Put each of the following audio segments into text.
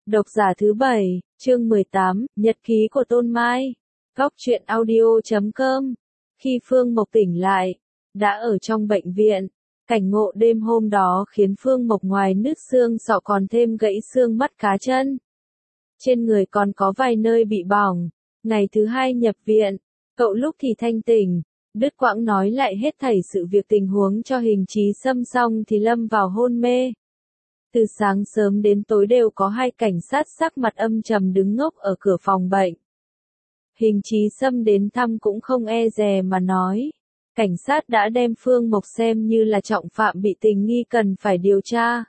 Độc giả thứ 7, chương 18, Nhật ký của Tôn Mai. Góc truyện audio.com. Khi Phương Mộc tỉnh lại, đã ở trong bệnh viện. Cảnh ngộ đêm hôm đó khiến Phương Mộc ngoài nứt xương sọ còn thêm gãy xương mắt cá chân. Trên người còn có vài nơi bị bỏng. Ngày thứ 2 nhập viện, cậu lúc thì thanh tỉnh, đứt quãng nói lại hết thảy sự việc tình huống cho Hình Chí Sâm xong thì lâm vào hôn mê. Từ sáng sớm đến tối đều có hai cảnh sát sắc mặt âm trầm đứng ngốc ở cửa phòng bệnh. Hình Chí Sâm đến thăm cũng không e dè mà nói. Cảnh sát đã đem Phương Mộc xem như là trọng phạm bị tình nghi cần phải điều tra.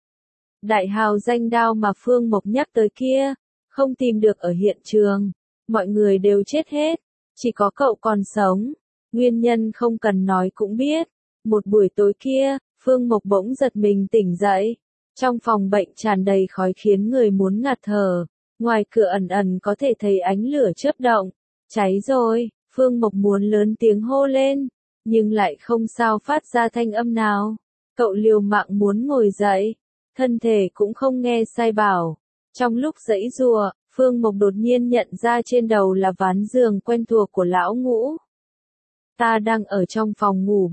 Đại hào danh đao mà Phương Mộc nhắc tới kia, không tìm được ở hiện trường. Mọi người đều chết hết, chỉ có cậu còn sống. Nguyên nhân không cần nói cũng biết. Một buổi tối kia, Phương Mộc bỗng giật mình tỉnh dậy. Trong phòng bệnh tràn đầy khói khiến người muốn ngạt thở. Ngoài cửa ẩn ẩn có thể thấy ánh lửa chớp động. Cháy rồi, Phương Mộc muốn lớn tiếng hô lên, nhưng lại không sao phát ra thanh âm nào. Cậu liều mạng muốn ngồi dậy, thân thể cũng không nghe sai bảo. Trong lúc giãy giụa, Phương Mộc đột nhiên nhận ra trên đầu là ván giường quen thuộc của lão Ngũ. Ta đang ở trong phòng ngủ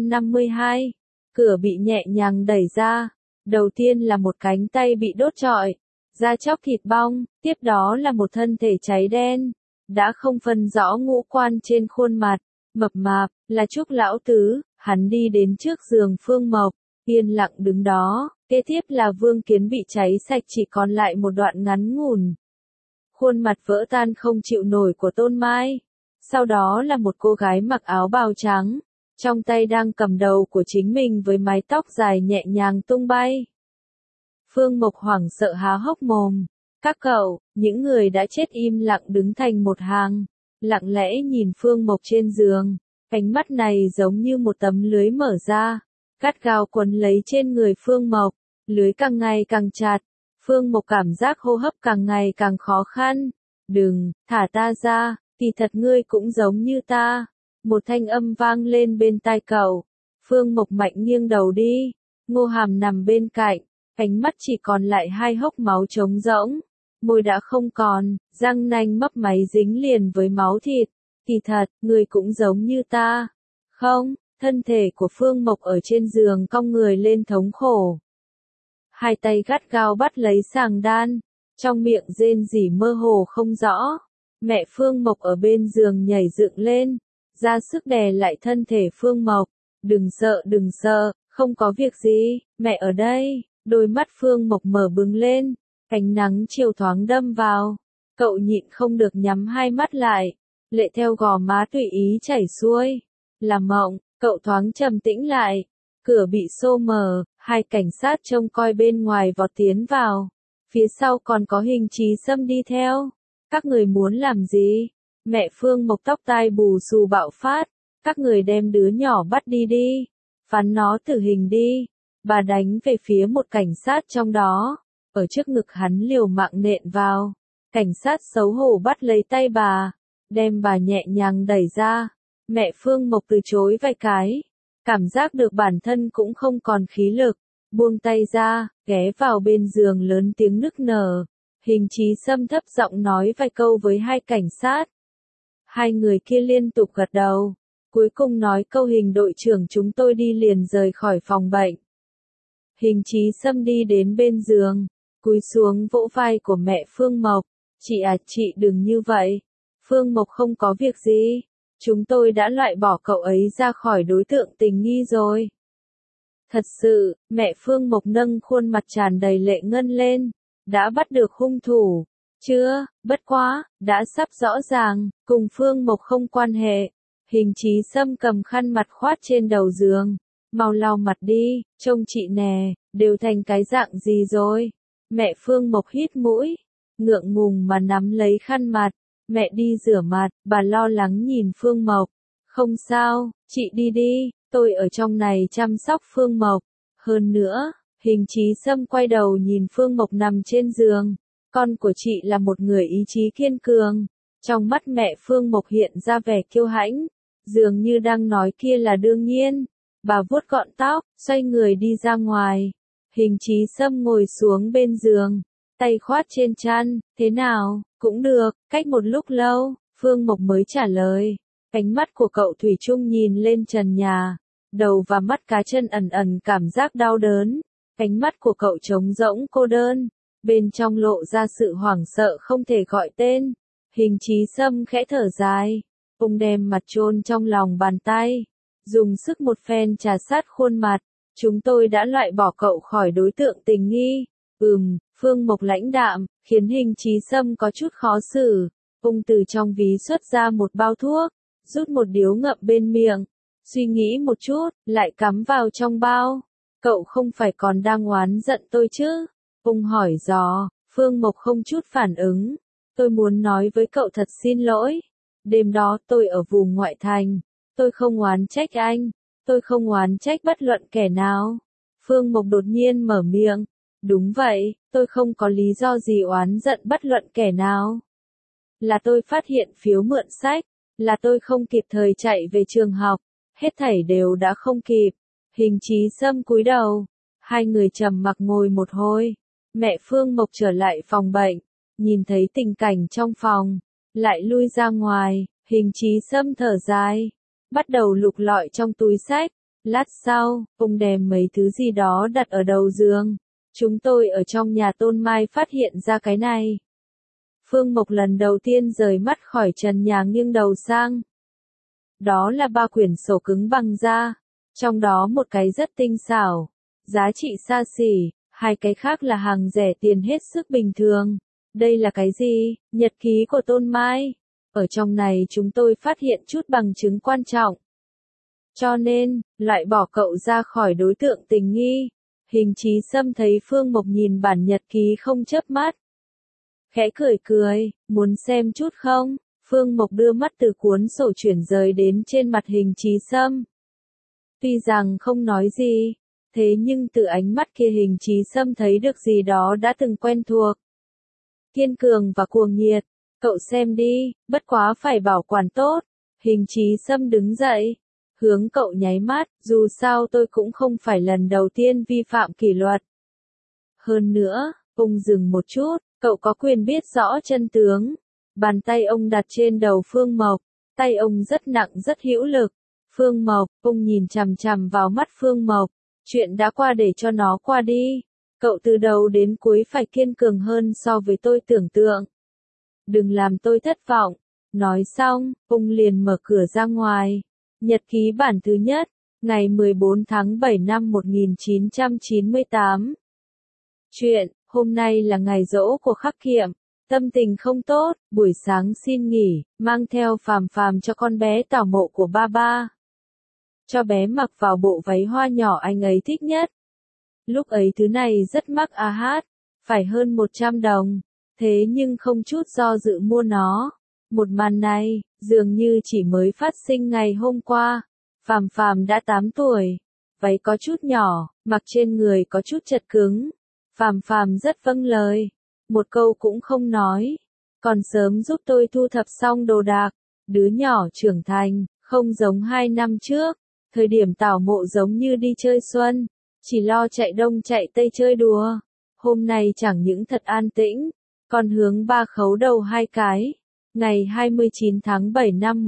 352. Cửa bị nhẹ nhàng đẩy ra. Đầu tiên là một cánh tay bị đốt trọi, da chóc thịt bong, tiếp đó là một thân thể cháy đen, đã không phân rõ ngũ quan trên khuôn mặt, mập mạp, là Trúc lão tứ. Hắn đi đến trước giường Phương Mộc, yên lặng đứng đó, kế tiếp là Vương Kiến bị cháy sạch chỉ còn lại một đoạn ngắn ngủn. Khuôn mặt vỡ tan không chịu nổi của Tôn Mai, sau đó là một cô gái mặc áo bào trắng. Trong tay đang cầm đầu của chính mình với mái tóc dài nhẹ nhàng tung bay. Phương Mộc hoảng sợ há hốc mồm. Các cậu, những người đã chết im lặng đứng thành một hàng, lặng lẽ nhìn Phương Mộc trên giường. Ánh mắt này giống như một tấm lưới mở ra, gắt gao quấn lấy trên người Phương Mộc. Lưới càng ngày càng chặt, Phương Mộc cảm giác hô hấp càng ngày càng khó khăn. Đừng, thả ta ra, kỳ thật ngươi cũng giống như ta. Một thanh âm vang lên bên tai cậu. Phương Mộc mạnh nghiêng đầu đi. Ngô Hàm nằm bên cạnh, ánh mắt chỉ còn lại hai hốc máu trống rỗng. Môi đã không còn, răng nanh mấp máy dính liền với máu thịt. Kỳ thật, người cũng giống như ta. Không, thân thể của Phương Mộc ở trên giường cong người lên thống khổ. Hai tay gắt gao bắt lấy sàng đan, trong miệng rên rỉ mơ hồ không rõ. Mẹ Phương Mộc ở bên giường nhảy dựng lên, ra sức đè lại thân thể Phương Mộc. Đừng sợ, không có việc gì, mẹ ở đây. Đôi mắt Phương Mộc mở bừng lên, ánh nắng chiều thoáng đâm vào. Cậu nhịn không được nhắm hai mắt lại, lệ theo gò má tùy ý chảy xuôi. Là mộng, cậu thoáng trầm tĩnh lại. Cửa bị xô mở, hai cảnh sát trông coi bên ngoài vọt tiến vào. Phía sau còn có Hình Chí Sâm đi theo. Các người muốn làm gì? Mẹ Phương Mộc tóc tai bù xù bạo phát. Các người đem đứa nhỏ bắt đi đi. Phán nó tử hình đi. Bà đánh về phía một cảnh sát trong đó. Ở trước ngực hắn liều mạng nện vào. Cảnh sát xấu hổ bắt lấy tay bà. Đem bà nhẹ nhàng đẩy ra. Mẹ Phương Mộc từ chối vài cái. Cảm giác được bản thân cũng không còn khí lực. Buông tay ra, ghé vào bên giường lớn tiếng nức nở. Hình Chí Sâm thấp giọng nói vài câu với hai cảnh sát. Hai người kia liên tục gật đầu. Cuối cùng nói câu Hình đội trưởng chúng tôi đi liền rời khỏi phòng bệnh. Hình Chí Sâm đi đến bên giường, cúi xuống vỗ vai của mẹ Phương Mộc. Chị à, chị đừng như vậy. Phương Mộc không có việc gì. Chúng tôi đã loại bỏ cậu ấy ra khỏi đối tượng tình nghi rồi. Thật sự, mẹ Phương Mộc nâng khuôn mặt tràn đầy lệ ngân lên. Đã bắt được hung thủ. Chưa, bất quá, đã sắp rõ ràng, cùng Phương Mộc không quan hệ. Hình Chí Sâm cầm khăn mặt khoát trên đầu giường. Mau lau mặt đi, trông chị nè, đều thành cái dạng gì rồi. Mẹ Phương Mộc hít mũi, ngượng ngùng mà nắm lấy khăn mặt. Mẹ đi rửa mặt, bà lo lắng nhìn Phương Mộc. Không sao, chị đi đi, tôi ở trong này chăm sóc Phương Mộc. Hơn nữa, Hình Chí Sâm quay đầu nhìn Phương Mộc nằm trên giường. Con của chị là một người ý chí kiên cường. Trong mắt mẹ Phương Mộc hiện ra vẻ kiêu hãnh. Dường như đang nói kia là đương nhiên. Bà vuốt gọn tóc, xoay người đi ra ngoài. Hình Chí Sâm ngồi xuống bên giường. tay khoát trên chăn, thế nào, cũng được, cách một lúc lâu, Phương Mộc mới trả lời. Ánh mắt của cậu thủy chung nhìn lên trần nhà, đầu và mắt cá chân ẩn ẩn cảm giác đau đớn. Ánh mắt của cậu trống rỗng cô đơn, bên trong lộ ra sự hoảng sợ không thể gọi tên. Hình Chí Sâm khẽ thở dài, ông đem mặt chôn trong lòng bàn tay, dùng sức một phen trà sát khuôn mặt. Chúng tôi đã loại bỏ cậu khỏi đối tượng tình nghi. Phương Mộc lãnh đạm, khiến Hình Chí Sâm có chút khó xử. Ông từ trong ví xuất ra một bao thuốc, rút một điếu ngậm bên miệng, suy nghĩ một chút, lại cắm vào trong bao. Cậu không phải còn đang oán giận tôi chứ? Ông hỏi dò. Phương Mộc không chút phản ứng. Tôi muốn nói với cậu thật xin lỗi. Đêm đó tôi ở vùng ngoại thành. Tôi không oán trách anh. Tôi không oán trách bất luận kẻ nào. Phương Mộc đột nhiên mở miệng. Đúng vậy, tôi không có lý do gì oán giận bất luận kẻ nào. Là tôi phát hiện phiếu mượn sách. Là tôi không kịp thời chạy về trường học. Hết thảy đều đã không kịp. Hình Chí Sâm cúi đầu. Hai người trầm mặc ngồi một hồi. Mẹ Phương Mộc trở lại phòng bệnh. Nhìn thấy tình cảnh trong phòng. Lại lui ra ngoài. Hình Chí Sâm thở dài. Bắt đầu lục lọi trong túi sách. Lát sau, ông đem mấy thứ gì đó đặt ở đầu giường. Chúng tôi ở trong nhà Tôn Mai phát hiện ra cái này. Phương Mộc lần đầu tiên rời mắt khỏi trần nhà nghiêng đầu sang. Đó là 3 quyển sổ cứng bằng da. Trong đó một cái rất tinh xảo, giá trị xa xỉ, 2 cái khác là hàng rẻ tiền hết sức bình thường. Đây là cái gì? Nhật ký của Tôn Mai. Ở trong này chúng tôi phát hiện chút bằng chứng quan trọng. Cho nên, loại bỏ cậu ra khỏi đối tượng tình nghi. Hình Chí Sâm thấy Phương Mộc nhìn bản nhật ký không chớp mắt. Khẽ cười cười, muốn xem chút không? Phương Mộc đưa mắt từ cuốn sổ chuyển rời đến trên mặt Hình Chí Sâm. Tuy rằng không nói gì, thế nhưng từ ánh mắt kia Hình Chí Sâm thấy được gì đó đã từng quen thuộc. Kiên cường và cuồng nhiệt, cậu xem đi, bất quá phải bảo quản tốt. Hình Chí Sâm đứng dậy, hướng cậu nháy mắt, dù sao tôi cũng không phải lần đầu tiên vi phạm kỷ luật. Hơn nữa, ông dừng một chút, cậu có quyền biết rõ chân tướng. Bàn tay ông đặt trên đầu Phương Mộc, tay ông rất nặng rất hữu lực. Phương Mộc, ông nhìn chằm chằm vào mắt Phương Mộc, chuyện đã qua để cho nó qua đi. Cậu từ đầu đến cuối phải kiên cường hơn so với tôi tưởng tượng. Đừng làm tôi thất vọng. Nói xong, ông liền mở cửa ra ngoài. Nhật ký bản thứ nhất, ngày 14 tháng 7 năm 1998. Chuyện, hôm nay là ngày giỗ của Khắc Kiệm. Tâm tình không tốt, buổi sáng xin nghỉ, mang theo Phàm Phàm cho con bé tảo mộ của ba ba. Cho bé mặc vào bộ váy hoa nhỏ anh ấy thích nhất. Lúc ấy thứ này rất mắc hát, phải hơn 100 đồng, thế nhưng không chút do dự mua nó. Một màn này, dường như chỉ mới phát sinh ngày hôm qua. Phàm Phàm đã 8 tuổi, váy có chút nhỏ, mặc trên người có chút chật cứng. Phàm Phàm rất vâng lời, một câu cũng không nói. Còn sớm giúp tôi thu thập xong đồ đạc, đứa nhỏ trưởng thành, không giống 2 năm trước. Thời điểm tảo mộ giống như đi chơi xuân, chỉ lo chạy đông chạy tây chơi đùa. Hôm nay chẳng những thật an tĩnh, còn hướng ba khấu đầu 2 cái. Ngày 29 tháng 7 năm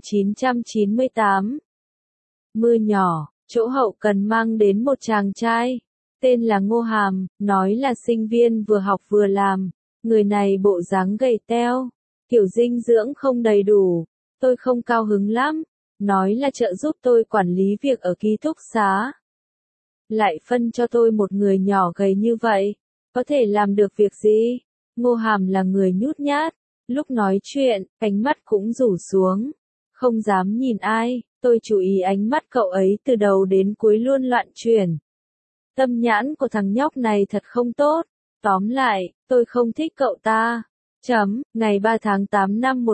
1998. Mưa nhỏ, chỗ hậu cần mang đến một chàng trai. Tên là Ngô Hàm, nói là sinh viên vừa học vừa làm. Người này bộ dáng gầy teo, kiểu dinh dưỡng không đầy đủ. Tôi không cao hứng lắm. Nói là trợ giúp tôi quản lý việc ở ký túc xá. Lại phân cho tôi một người nhỏ gầy như vậy, có thể làm được việc gì? Ngô Hàm là người nhút nhát, lúc nói chuyện, ánh mắt cũng rủ xuống, không dám nhìn ai. Tôi chú ý ánh mắt cậu ấy từ đầu đến cuối luôn loạn chuyển. Tâm nhãn của thằng nhóc này thật không tốt. Tóm lại, tôi không thích cậu ta. Ngày 3 tháng 8 năm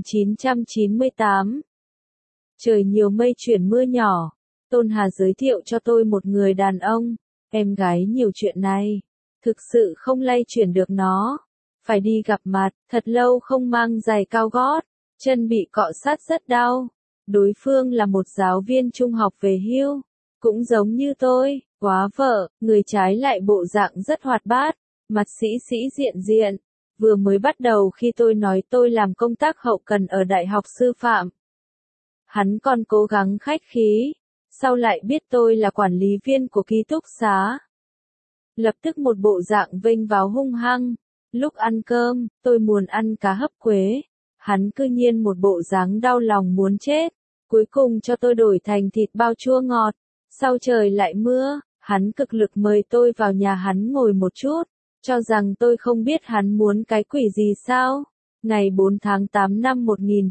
1998. Trời nhiều mây chuyển mưa nhỏ. Tôn Hà giới thiệu cho tôi một người đàn ông. Em gái nhiều chuyện này. Thực sự không lay chuyển được nó. Phải đi gặp mặt, thật lâu không mang giày cao gót. Chân bị cọ sát rất đau. Đối phương là một giáo viên trung học về hưu. Cũng giống như tôi, quá vợ, người trái lại bộ dạng rất hoạt bát. mặt sĩ sĩ diện diện. Vừa mới bắt đầu khi tôi nói tôi làm công tác hậu cần ở Đại học Sư phạm. Hắn còn cố gắng khách khí, sau lại biết tôi là quản lý viên của ký túc xá. Lập tức một bộ dạng vênh váo hung hăng. Lúc ăn cơm, tôi muốn ăn cá hấp quế. Hắn cư nhiên một bộ dáng đau lòng muốn chết. Cuối cùng cho tôi đổi thành thịt bao chua ngọt. Sau trời lại mưa, hắn cực lực mời tôi vào nhà hắn ngồi một chút. Cho rằng tôi không biết hắn muốn cái quỷ gì sao. Ngày 4 tháng 8 năm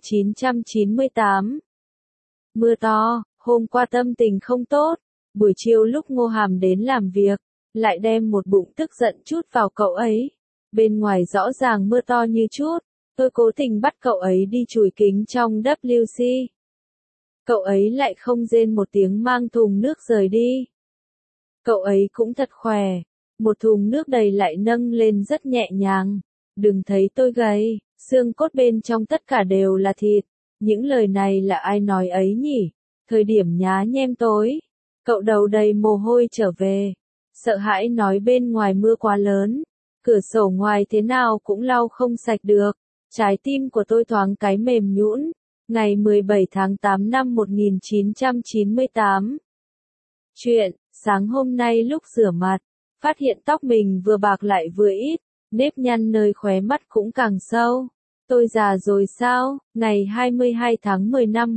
1998. Mưa to, hôm qua tâm tình không tốt. Buổi chiều lúc Ngô Hàm đến làm việc, lại đem một bụng tức giận chút vào cậu ấy. Bên ngoài rõ ràng mưa to như chút, tôi cố tình bắt cậu ấy đi chùi kính trong WC. Cậu ấy lại không rên một tiếng mang thùng nước rời đi. Cậu ấy cũng thật khỏe, một thùng nước đầy lại nâng lên rất nhẹ nhàng. Đừng thấy tôi gầy, xương cốt bên trong tất cả đều là thịt. Những lời này là ai nói ấy nhỉ? Thời điểm nhá nhem tối, cậu đầu đầy mồ hôi trở về. Sợ hãi nói bên ngoài mưa quá lớn, cửa sổ ngoài thế nào cũng lau không sạch được. Trái tim của tôi thoáng cái mềm nhũn. Ngày 17 tháng 8 năm 1998. Chuyện, sáng hôm nay lúc rửa mặt, phát hiện tóc mình vừa bạc lại vừa ít, nếp nhăn nơi khóe mắt cũng càng sâu. Tôi già rồi sao? Ngày 22 tháng 10 năm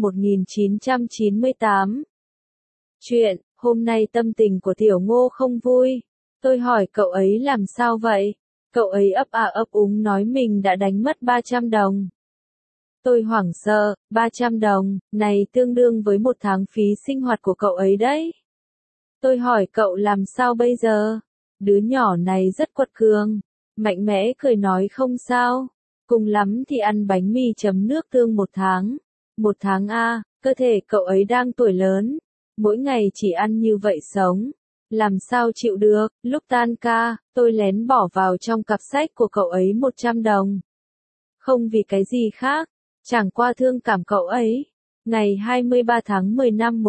1998. Chuyện, hôm nay tâm tình của Tiểu Ngô không vui. Tôi hỏi cậu ấy làm sao vậy? Cậu ấy ấp à ấp úng nói mình đã đánh mất 300 đồng. Tôi hoảng sợ, 300 đồng, này tương đương với một tháng phí sinh hoạt của cậu ấy đấy. Tôi hỏi cậu làm sao bây giờ? Đứa nhỏ này rất quật cường, mạnh mẽ cười nói không sao. Cùng lắm thì ăn bánh mì chấm nước tương 1 tháng. 1 tháng a, cơ thể cậu ấy đang tuổi lớn. Mỗi ngày chỉ ăn như vậy sống. Làm sao chịu được, lúc tan ca, tôi lén bỏ vào trong cặp sách của cậu ấy 100 đồng. Không vì cái gì khác, chẳng qua thương cảm cậu ấy. Ngày 23 tháng 10 năm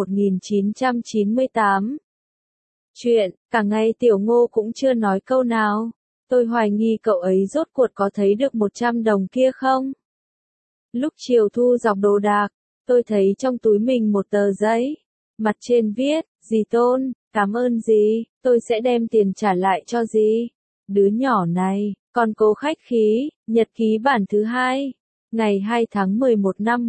1998. Chuyện, cả ngày Tiểu Ngô cũng chưa nói câu nào. Tôi hoài nghi cậu ấy rốt cuộc có thấy được 100 đồng kia không? Lúc chiều thu dọc đồ đạc, tôi thấy trong túi mình một tờ giấy. Mặt trên viết, dì Tôn, cảm ơn dì, tôi sẽ đem tiền trả lại cho dì. Đứa nhỏ này, còn cố khách khí, nhật ký bản thứ 2. Ngày 2 tháng 11 năm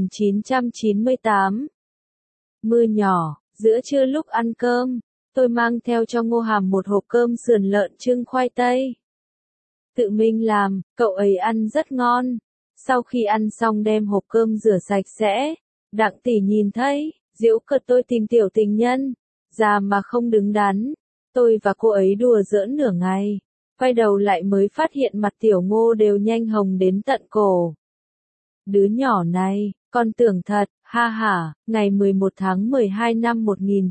1998. Mưa nhỏ, giữa trưa lúc ăn cơm, tôi mang theo cho Ngô Hàm một hộp cơm sườn lợn chưng khoai tây. Tự mình làm, cậu ấy ăn rất ngon. Sau khi ăn xong đem hộp cơm rửa sạch sẽ, Đặng tỷ nhìn thấy, giễu cợt tôi tìm tiểu tình nhân, già mà không đứng đắn. Tôi và cô ấy đùa giỡn nửa ngày, quay đầu lại mới phát hiện mặt Tiểu Ngô đều nhanh hồng đến tận cổ. Đứa nhỏ này, con tưởng thật, ha ha, ngày 11 tháng 12 năm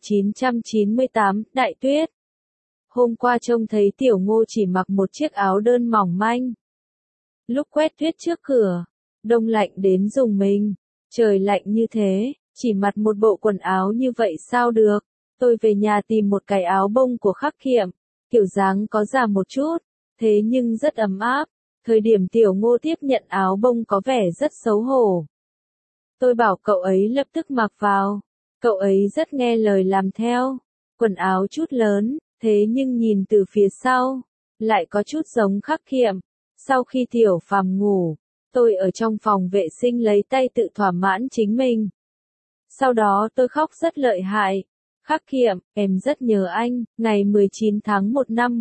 1998, đại tuyết. Hôm qua trông thấy Tiểu Ngô chỉ mặc một chiếc áo đơn mỏng manh. Lúc quét tuyết trước cửa, đông lạnh đến rùng mình, trời lạnh như thế, chỉ mặc một bộ quần áo như vậy sao được. Tôi về nhà tìm một cái áo bông của Khắc Kiệm, kiểu dáng có già một chút, thế nhưng rất ấm áp. Thời điểm Tiểu Ngô tiếp nhận áo bông có vẻ rất xấu hổ. Tôi bảo cậu ấy lập tức mặc vào. Cậu ấy rất nghe lời làm theo. Quần áo chút lớn, thế nhưng nhìn từ phía sau, lại có chút giống Khắc Kiệm. Sau khi Tiểu Phàm ngủ, tôi ở trong phòng vệ sinh lấy tay tự thỏa mãn chính mình. Sau đó tôi khóc rất lợi hại. Khắc Kiệm, em rất nhớ anh, ngày 19 tháng 1 năm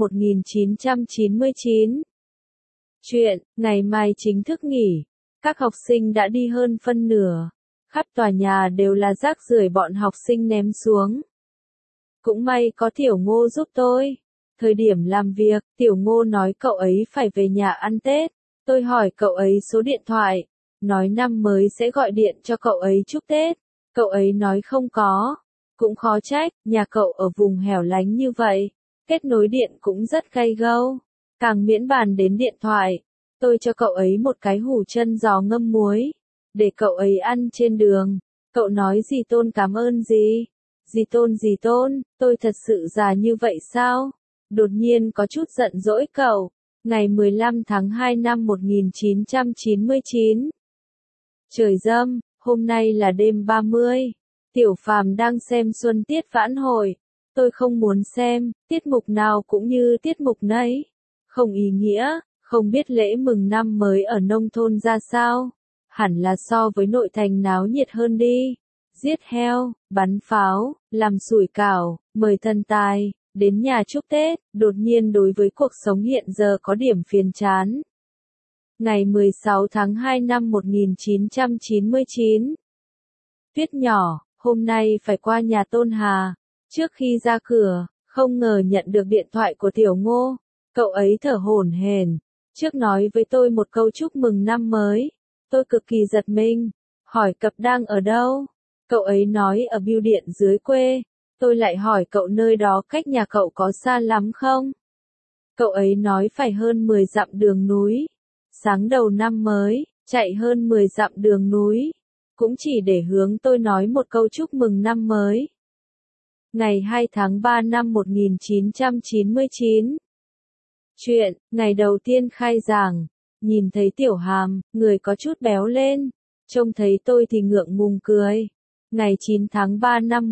1999. Chuyện, ngày mai chính thức nghỉ. Các học sinh đã đi hơn phân nửa. Khắp tòa nhà đều là rác rưởi bọn học sinh ném xuống. Cũng may có Tiểu Ngô giúp tôi. Thời điểm làm việc, Tiểu Ngô nói cậu ấy phải về nhà ăn Tết. Tôi hỏi cậu ấy số điện thoại. Nói năm mới sẽ gọi điện cho cậu ấy chúc Tết. Cậu ấy nói không có. Cũng khó trách, nhà cậu ở vùng hẻo lánh như vậy. Kết nối điện cũng rất gay go. Càng miễn bàn đến điện thoại. Tôi cho cậu ấy một cái hủ chân giò ngâm muối. Để cậu ấy ăn trên đường. Cậu nói dì Tôn cảm ơn dì. Dì Tôn, tôi thật sự già như vậy sao? đột nhiên có chút giận dỗi cậu. Ngày 15 tháng 2 năm 1999. Trời dâm, hôm nay là đêm 30. Tiểu Phàm đang xem Xuân Tiết Vãn Hồi. Tôi không muốn xem, tiết mục nào cũng như tiết mục nấy. Không ý nghĩa, không biết lễ mừng năm mới ở nông thôn ra sao. Hẳn là so với nội thành náo nhiệt hơn đi. Giết heo, bắn pháo, làm sủi cảo, mời thần tài, đến nhà chúc Tết, đột nhiên đối với cuộc sống hiện giờ có điểm phiền chán. Ngày 16 tháng 2 năm 1999. Tuyết nhỏ, hôm nay phải qua nhà Tôn Hà. Trước khi ra cửa, không ngờ nhận được điện thoại của Tiểu Ngô. Cậu ấy thở hổn hển, trước nói với tôi một câu chúc mừng năm mới. Tôi cực kỳ giật mình, hỏi cậu đang ở đâu? Cậu ấy nói ở bưu điện dưới quê. Tôi lại hỏi cậu nơi đó cách nhà cậu có xa lắm không? Cậu ấy nói phải hơn 10 dặm đường núi. Sáng đầu năm mới, chạy hơn 10 dặm đường núi, cũng chỉ để hướng tôi nói một câu chúc mừng năm mới. Ngày 2 tháng 3 năm 1999. Chuyện, ngày đầu tiên khai giảng, nhìn thấy Tiểu Hàm, người có chút béo lên, trông thấy tôi thì ngượng ngùng cười. Ngày 9 tháng 3 năm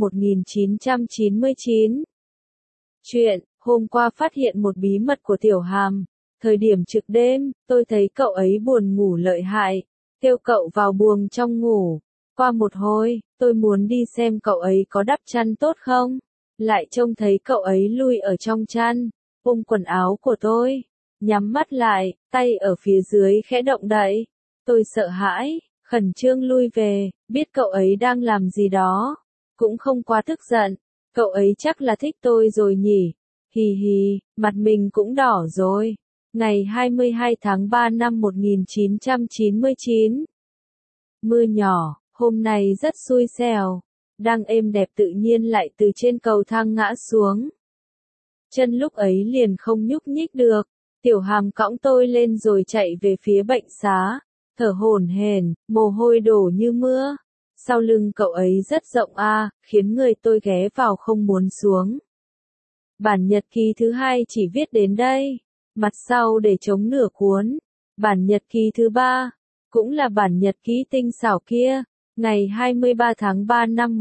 1999. Chuyện, hôm qua phát hiện một bí mật của Tiểu Hàm. Thời điểm trực đêm, tôi thấy cậu ấy buồn ngủ lợi hại, kêu cậu vào buồng trong ngủ. Qua một hồi, tôi muốn đi xem cậu ấy có đắp chăn tốt không. Lại trông thấy cậu ấy lui ở trong chăn, ôm quần áo của tôi, nhắm mắt lại, tay ở phía dưới khẽ động đậy. Tôi sợ hãi, khẩn trương lui về, biết cậu ấy đang làm gì đó. Cũng không quá tức giận, cậu ấy chắc là thích tôi rồi nhỉ. Hì hì, mặt mình cũng đỏ rồi. Ngày 22 tháng 3 năm 1999. Mưa nhỏ, hôm nay rất xui xẻo. Đang êm đẹp tự nhiên lại từ trên cầu thang ngã xuống. Chân lúc ấy liền không nhúc nhích được. Tiểu Hàm cõng tôi lên rồi chạy về phía bệnh xá. Thở hổn hển, mồ hôi đổ như mưa. Sau lưng cậu ấy rất rộng khiến người tôi ghé vào không muốn xuống. Bản nhật ký thứ hai chỉ viết đến đây. Mặt sau để chống nửa cuốn. Bản nhật ký thứ ba, cũng là bản nhật ký tinh xảo kia, ngày 23 tháng 3 năm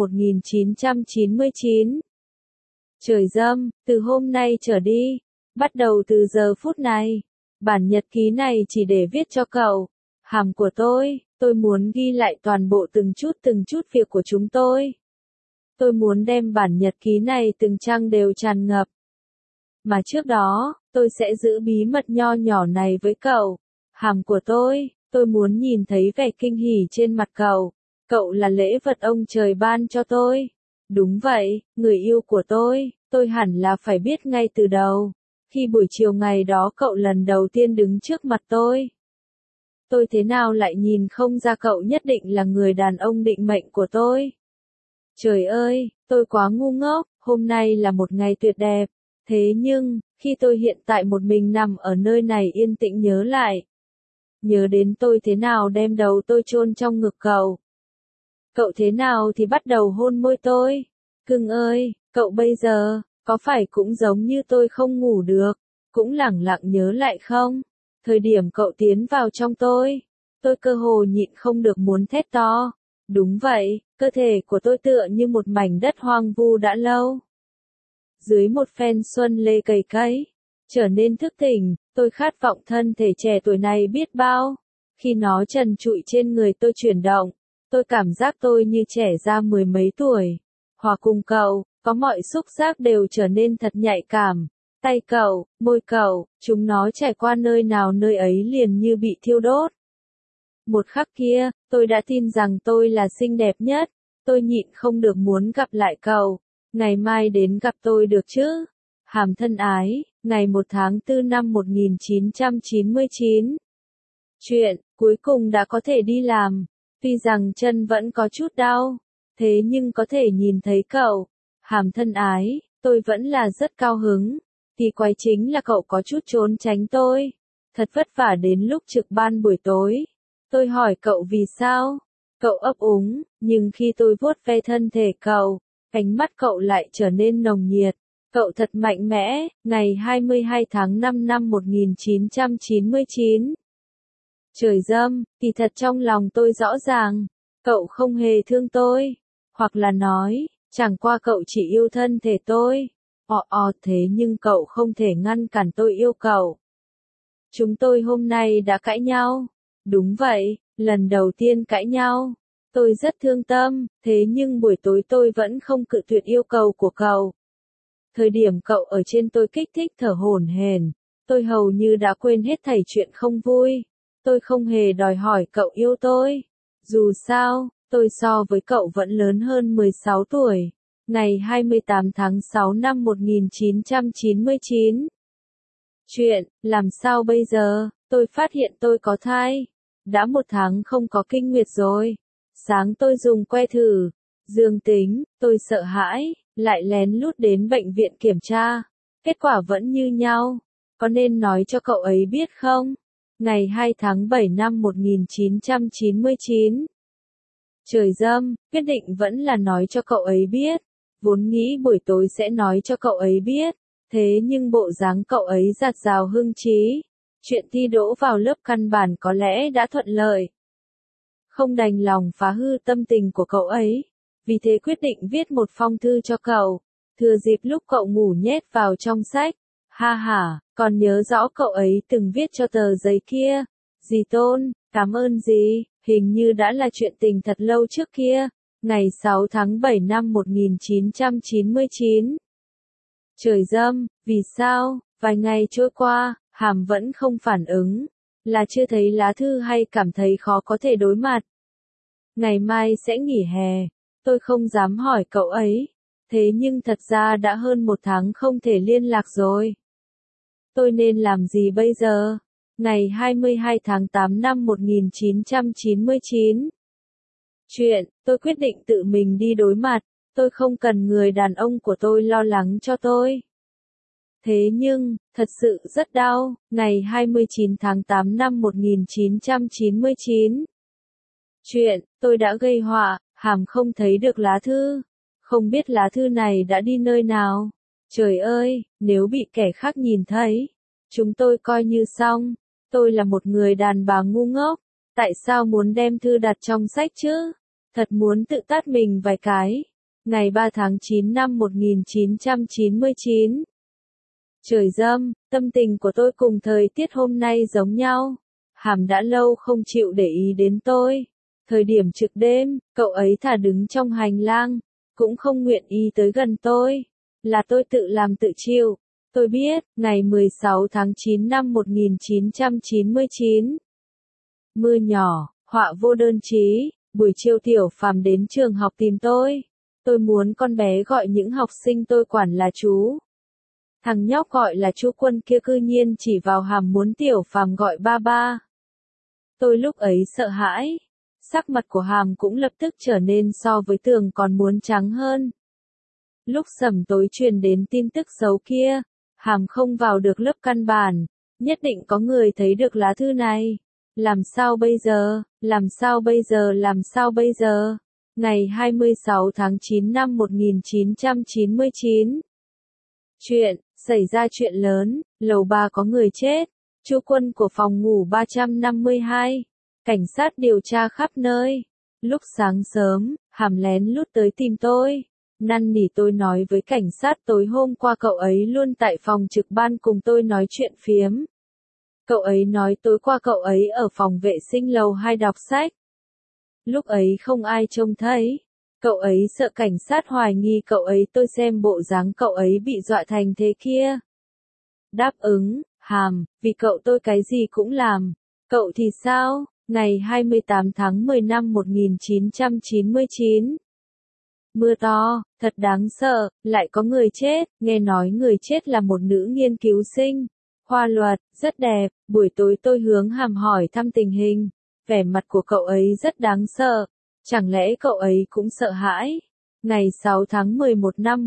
1999. Trời dâm, từ hôm nay trở đi, bắt đầu từ giờ phút này, bản nhật ký này chỉ để viết cho cậu, Hàm của tôi muốn ghi lại toàn bộ từng chút việc của chúng tôi. Tôi muốn đem bản nhật ký này từng trang đều tràn ngập. Mà trước đó, tôi sẽ giữ bí mật nho nhỏ này với cậu. Hàm của tôi muốn nhìn thấy vẻ kinh hỉ trên mặt cậu. Cậu là lễ vật ông trời ban cho tôi. Đúng vậy, người yêu của tôi hẳn là phải biết ngay từ đầu. Khi buổi chiều ngày đó cậu lần đầu tiên đứng trước mặt tôi thế nào lại nhìn không ra cậu nhất định là người đàn ông định mệnh của tôi. Trời ơi, tôi quá ngu ngốc, hôm nay là một ngày tuyệt đẹp. Thế nhưng, khi tôi hiện tại một mình nằm ở nơi này yên tĩnh nhớ lại. Nhớ đến tôi thế nào đem đầu tôi chôn trong ngực cậu. Cậu thế nào thì bắt đầu hôn môi tôi. Cưng ơi, cậu bây giờ, có phải cũng giống như tôi không ngủ được, cũng lẳng lặng nhớ lại không? Thời điểm cậu tiến vào trong tôi cơ hồ nhịn không được muốn thét to. Đúng vậy, cơ thể của tôi tựa như một mảnh đất hoang vu đã lâu. Dưới một phen xuân lê cày cấy, trở nên thức tỉnh, tôi khát vọng thân thể trẻ tuổi này biết bao. Khi nó trần trụi trên người tôi chuyển động, tôi cảm giác tôi như trẻ ra mười mấy tuổi. Hòa cùng cậu, có mọi xúc giác đều trở nên thật nhạy cảm. Tay cậu, môi cậu, chúng nó trải qua nơi nào nơi ấy liền như bị thiêu đốt. Một khắc kia, tôi đã tin rằng tôi là xinh đẹp nhất. Tôi nhịn không được muốn gặp lại cậu. Ngày mai đến gặp tôi được chứ? Hàm thân ái, ngày 1 tháng 4 năm 1999. Chuyện, cuối cùng đã có thể đi làm. Tuy rằng chân vẫn có chút đau, thế nhưng có thể nhìn thấy cậu. Hàm thân ái, tôi vẫn là rất cao hứng. Kỳ quái chính là cậu có chút trốn tránh tôi. Thật vất vả đến lúc trực ban buổi tối. Tôi hỏi cậu vì sao? Cậu ấp úng, nhưng khi tôi vuốt ve thân thể cậu, ánh mắt cậu lại trở nên nồng nhiệt. Cậu thật mạnh mẽ, ngày 22 tháng 5 năm 1999. Trời dâm, kỳ thật trong lòng tôi rõ ràng, cậu không hề thương tôi, hoặc là nói, chẳng qua cậu chỉ yêu thân thể tôi. Thế nhưng cậu không thể ngăn cản tôi yêu cậu. Chúng tôi hôm nay đã cãi nhau. Đúng vậy, lần đầu tiên cãi nhau. Tôi rất thương tâm, thế nhưng buổi tối tôi vẫn không cự tuyệt yêu cầu của cậu. Thời điểm cậu ở trên tôi kích thích thở hổn hển, tôi hầu như đã quên hết thảy chuyện không vui. Tôi không hề đòi hỏi cậu yêu tôi. Dù sao, tôi so với cậu vẫn lớn hơn 16 tuổi. Ngày 28 tháng 6 năm 1999. Chuyện, làm sao bây giờ? Tôi phát hiện tôi có thai. Đã 1 tháng không có kinh nguyệt rồi. Sáng tôi dùng que thử. Dương tính, tôi sợ hãi, lại lén lút đến bệnh viện kiểm tra. Kết quả vẫn như nhau. Có nên nói cho cậu ấy biết không? Ngày 2 tháng 7 năm 1999. Trời dâm, quyết định vẫn là nói cho cậu ấy biết. Vốn nghĩ buổi tối sẽ nói cho cậu ấy biết. Thế nhưng bộ dáng cậu ấy dạt dào hưng trí. Chuyện thi đỗ vào lớp căn bản có lẽ đã thuận lợi. Không đành lòng phá hư tâm tình của cậu ấy. Vì thế quyết định viết một phong thư cho cậu. Thừa dịp lúc cậu ngủ nhét vào trong sách. Ha ha, còn nhớ rõ cậu ấy từng viết cho tờ giấy kia. Dì Tôn, cảm ơn dì, hình như đã là chuyện tình thật lâu trước kia. Ngày 6 tháng 7 năm 1999. Trời dâm, vì sao, vài ngày trôi qua, Hàm vẫn không phản ứng. Là chưa thấy lá thư hay cảm thấy khó có thể đối mặt. Ngày mai sẽ nghỉ hè. Tôi không dám hỏi cậu ấy. Thế nhưng thật ra đã hơn 1 tháng không thể liên lạc rồi. Tôi nên làm gì bây giờ? Ngày 22 tháng 8 năm 1999. Chuyện, tôi quyết định tự mình đi đối mặt. Tôi không cần người đàn ông của tôi lo lắng cho tôi. Thế nhưng, thật sự rất đau. Ngày 29 tháng 8 năm 1999. Chuyện, tôi đã gây họa, Hàm không thấy được lá thư. Không biết lá thư này đã đi nơi nào. Trời ơi, nếu bị kẻ khác nhìn thấy, chúng tôi coi như xong. Tôi là một người đàn bà ngu ngốc. Tại sao muốn đem thư đặt trong sách chứ? Thật muốn tự tát mình vài cái. Ngày 3 tháng 9 năm 1999. Trời dâm, tâm tình của tôi cùng thời tiết hôm nay giống nhau. Hàm đã lâu không chịu để ý đến tôi. Thời điểm trực đêm, cậu ấy thả đứng trong hành lang, cũng không nguyện ý tới gần tôi. Là tôi tự làm tự chịu. Tôi biết, ngày 16 tháng 9 năm 1999. Mưa nhỏ, họa vô đơn chí, buổi chiều Tiểu Phàm đến trường học tìm tôi. Tôi muốn con bé gọi những học sinh tôi quản là chú. Thằng nhóc gọi là chú Quân kia cư nhiên chỉ vào Hàm muốn Tiểu Phàm gọi ba ba. Tôi lúc ấy sợ hãi. Sắc mặt của Hàm cũng lập tức trở nên so với tường còn muốn trắng hơn. Lúc sẩm tối truyền đến tin tức xấu kia, Hàm không vào được lớp căn bản, nhất định có người thấy được lá thư này. Làm sao bây giờ, làm sao bây giờ, làm sao bây giờ? Ngày 26 tháng 9 năm 1999. Chuyện, xảy ra chuyện lớn, lầu 3 có người chết. Chú Quân của phòng ngủ 352. Cảnh sát điều tra khắp nơi. Lúc sáng sớm, Hàm lén lút tới tìm tôi. Năn nỉ tôi nói với cảnh sát tối hôm qua cậu ấy luôn tại phòng trực ban cùng tôi nói chuyện phiếm. Cậu ấy nói tối qua cậu ấy ở phòng vệ sinh lầu 2 đọc sách. Lúc ấy không ai trông thấy. Cậu ấy sợ cảnh sát hoài nghi cậu ấy, tôi xem bộ dáng cậu ấy bị dọa thành thế kia. Đáp ứng, Hàm, vì cậu tôi cái gì cũng làm. Cậu thì sao? Ngày 28 tháng 10 năm 1999. Mưa to, thật đáng sợ, lại có người chết, nghe nói người chết là một nữ nghiên cứu sinh. Hoa luật, rất đẹp, buổi tối tôi hướng Hàm hỏi thăm tình hình. Vẻ mặt của cậu ấy rất đáng sợ. Chẳng lẽ cậu ấy cũng sợ hãi? Ngày 6 tháng 11 năm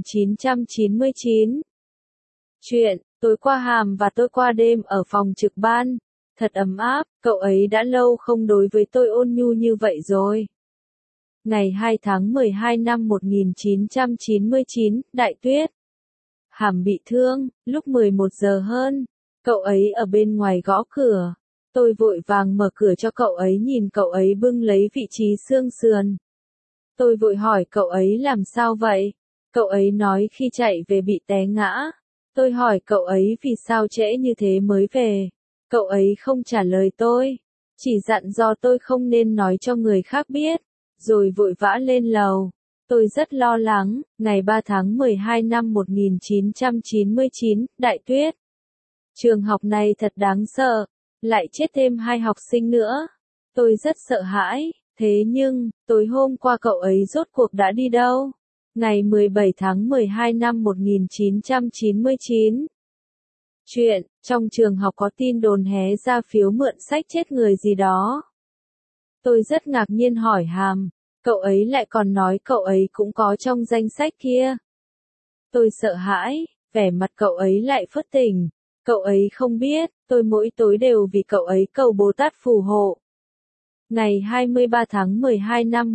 1999. Chuyện, tối qua Hàm và tôi qua đêm ở phòng trực ban. Thật ấm áp, cậu ấy đã lâu không đối với tôi ôn nhu như vậy rồi. Ngày 2 tháng 12 năm 1999, đại tuyết. Hàm bị thương, lúc 11 giờ hơn, cậu ấy ở bên ngoài gõ cửa. Tôi vội vàng mở cửa cho cậu ấy nhìn cậu ấy bưng lấy vị trí xương sườn. Tôi vội hỏi cậu ấy làm sao vậy? Cậu ấy nói khi chạy về bị té ngã. Tôi hỏi cậu ấy vì sao trễ như thế mới về. Cậu ấy không trả lời tôi. Chỉ dặn dò tôi không nên nói cho người khác biết. Rồi vội vã lên lầu. Tôi rất lo lắng. Ngày 3 tháng 12 năm 1999, Đại Tuyết. Trường học này thật đáng sợ. Lại chết thêm 2 học sinh nữa. Tôi rất sợ hãi. Thế nhưng, tối hôm qua cậu ấy rốt cuộc đã đi đâu? Ngày 17 tháng 12 năm 1999. Chuyện, trong trường học có tin đồn hé ra phiếu mượn sách chết người gì đó. Tôi rất ngạc nhiên hỏi Hàm, cậu ấy lại còn nói cậu ấy cũng có trong danh sách kia. Tôi sợ hãi, vẻ mặt cậu ấy lại phớt tỉnh. Cậu ấy không biết, tôi mỗi tối đều vì cậu ấy cầu Bồ Tát phù hộ. Ngày 23 tháng 12 năm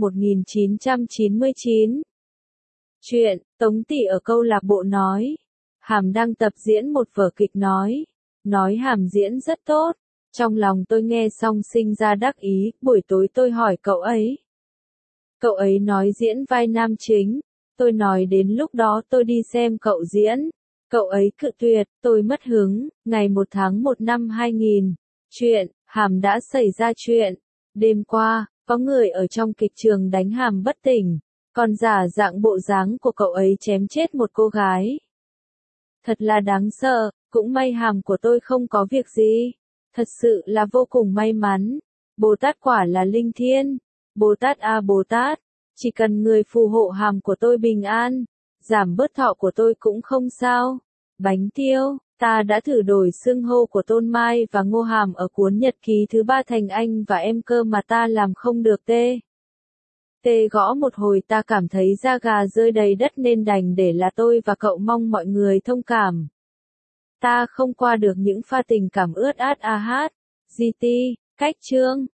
1999. Chuyện, Tống Tỷ ở câu lạc bộ nói. Hàm đang tập diễn một vở kịch nói Hàm diễn rất tốt. Trong lòng tôi nghe xong sinh ra đắc ý, buổi tối tôi hỏi cậu ấy. Cậu ấy nói diễn vai nam chính. Tôi nói đến lúc đó tôi đi xem cậu diễn. Cậu ấy cự tuyệt, tôi mất hứng. Ngày 1 tháng 1 năm 2000. Chuyện, Hàm đã xảy ra chuyện. Đêm qua, có người ở trong kịch trường đánh Hàm bất tỉnh. Còn giả dạng bộ dáng của cậu ấy chém chết một cô gái. Thật là đáng sợ, cũng may Hàm của tôi không có việc gì. Thật sự là vô cùng may mắn. Bồ Tát quả là linh thiêng. Bồ Tát a Bồ Tát, chỉ cần người phù hộ Hàm của tôi bình an, giảm bớt thọ của tôi cũng không sao. Bánh tiêu, ta đã thử đổi xưng hô của Tôn Mai và Ngô Hàm ở cuốn nhật ký thứ 3 thành anh và em cơ mà ta làm không được tê. Tê gõ một hồi ta cảm thấy da gà rơi đầy đất nên đành để là tôi và cậu mong mọi người thông cảm. Ta không qua được những pha tình cảm ướt át a hát. GT, cách chương.